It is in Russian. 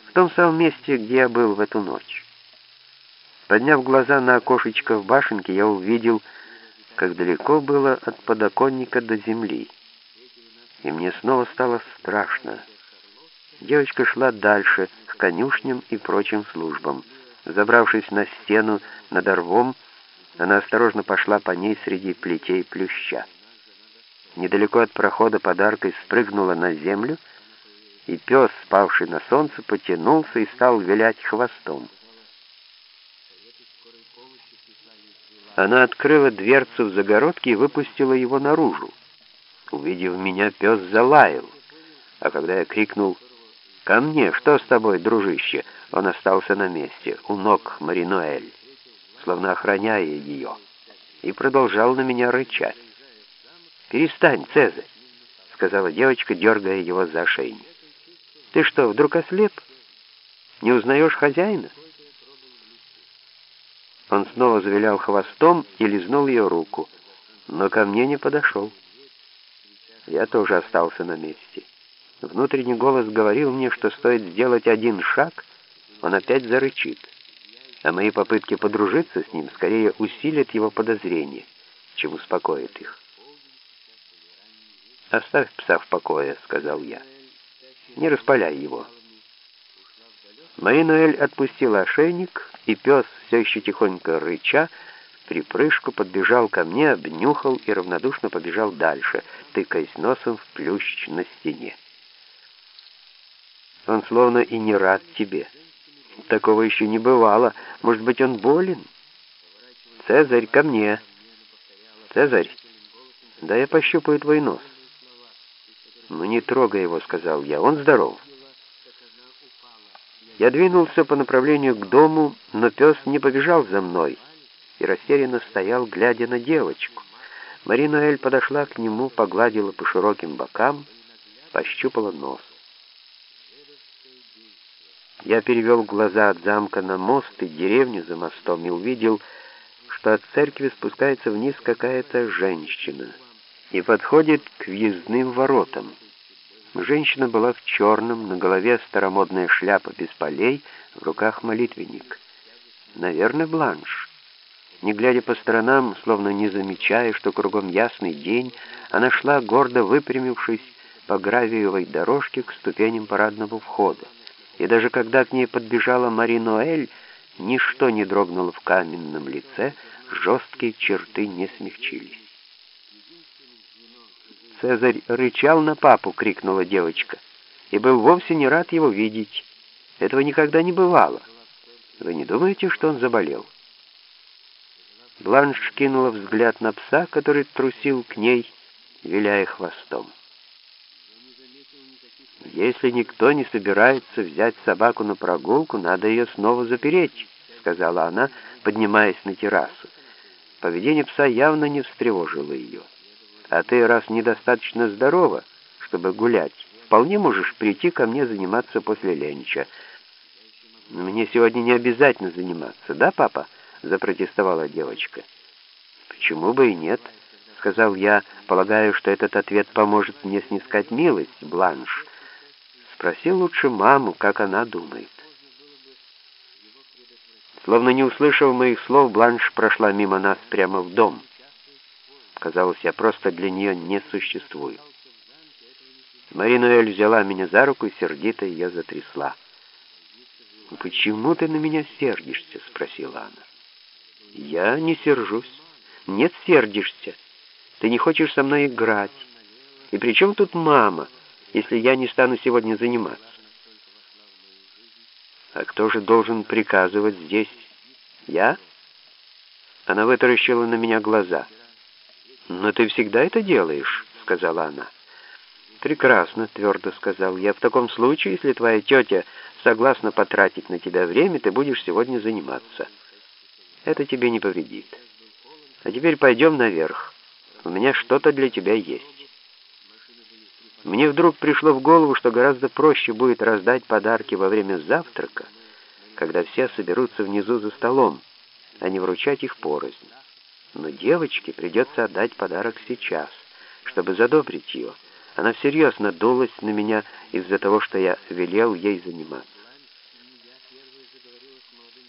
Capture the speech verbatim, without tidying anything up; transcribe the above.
в том самом месте, где я был в эту ночь. Подняв глаза на окошечко в башенке, я увидел, как далеко было от подоконника до земли. И мне снова стало страшно. Девочка шла дальше, к конюшням и прочим службам. Забравшись на стену над рвом, она осторожно пошла по ней среди плетей плюща. Недалеко от прохода подаркой спрыгнула на землю, и пес, спавший на солнце, потянулся и стал вилять хвостом. Она открыла дверцу в загородке и выпустила его наружу. Увидев меня, пес залаял, а когда я крикнул «Ко мне! Что с тобой, дружище?» Он остался на месте, у ног Мари-Ноэль, словно охраняя ее, и продолжал на меня рычать. «Перестань, Цезарь!» — сказала девочка, дергая его за ошейник. «Ты что, вдруг ослеп? Не узнаешь хозяина?» Он снова завилял хвостом и лизнул ее руку, но ко мне не подошел. Я тоже остался на месте. Внутренний голос говорил мне, что стоит сделать один шаг, он опять зарычит, а мои попытки подружиться с ним скорее усилят его подозрения, чем успокоят их. «Оставь пса в покое», — сказал я. «Не распаляй его». Мари-Ноэль отпустила ошейник, и пес, все еще тихонько рыча, в припрыжку подбежал ко мне, обнюхал и равнодушно побежал дальше, тыкаясь носом в плющ на стене. «Он словно и не рад тебе. Такого еще не бывало. Может быть, он болен? Цезарь, ко мне! Цезарь, да я пощупаю твой нос». «Ну не трогай его», — сказал я, — «он здоров». Я двинулся по направлению к дому, но пес не побежал за мной и растерянно стоял, глядя на девочку. Мари-Ноэль подошла к нему, погладила по широким бокам, пощупала нос. Я перевел глаза от замка на мост и деревню за мостом и увидел, что от церкви спускается вниз какая-то женщина и подходит к въездным воротам. Женщина была в черном, на голове старомодная шляпа без полей, в руках молитвенник. Наверное, Бланш. Не глядя по сторонам, словно не замечая, что кругом ясный день, она шла, гордо выпрямившись по гравиевой дорожке к ступеням парадного входа. И даже когда к ней подбежала Мари-Ноэль, ничто не дрогнуло в каменном лице, жесткие черты не смягчились. «Цезарь рычал на папу!» — крикнула девочка. «И был вовсе не рад его видеть. Этого никогда не бывало. Вы не думаете, что он заболел?» Бланш кинула взгляд на пса, который трусил к ней, виляя хвостом. «Если никто не собирается взять собаку на прогулку, надо ее снова запереть», — сказала она, поднимаясь на террасу. Поведение пса явно не встревожило ее. «А ты, раз недостаточно здорова, чтобы гулять, вполне можешь прийти ко мне заниматься после ленча». «Мне сегодня не обязательно заниматься, да, папа?» — запротестовала девочка. «Почему бы и нет?» — сказал я, полагаю, что этот ответ поможет мне снискать милость, Бланш. Спроси лучше маму, как она думает. Словно не услышав моих слов, Бланш прошла мимо нас прямо в дом. Казалось, я просто для нее не существую. Мари-Ноэль взяла меня за руку и сердито ее затрясла. «Почему ты на меня сердишься?» — спросила она. «Я не сержусь». «Нет, сердишься. Ты не хочешь со мной играть. И при чем тут мама, если я не стану сегодня заниматься?» «А кто же должен приказывать здесь? Я?» Она вытаращила на меня глаза. «Но ты всегда это делаешь», — сказала она. «Прекрасно», — твердо сказал я. «В таком случае, если твоя тетя согласна потратить на тебя время, ты будешь сегодня заниматься. Это тебе не повредит. А теперь пойдем наверх. У меня что-то для тебя есть». Мне вдруг пришло в голову, что гораздо проще будет раздать подарки во время завтрака, когда все соберутся внизу за столом, а не вручать их порознь. Но девочке придется отдать подарок сейчас, чтобы задобрить ее. Она всерьез надулась на меня из-за того, что я велел ей заниматься. заговорила с молодым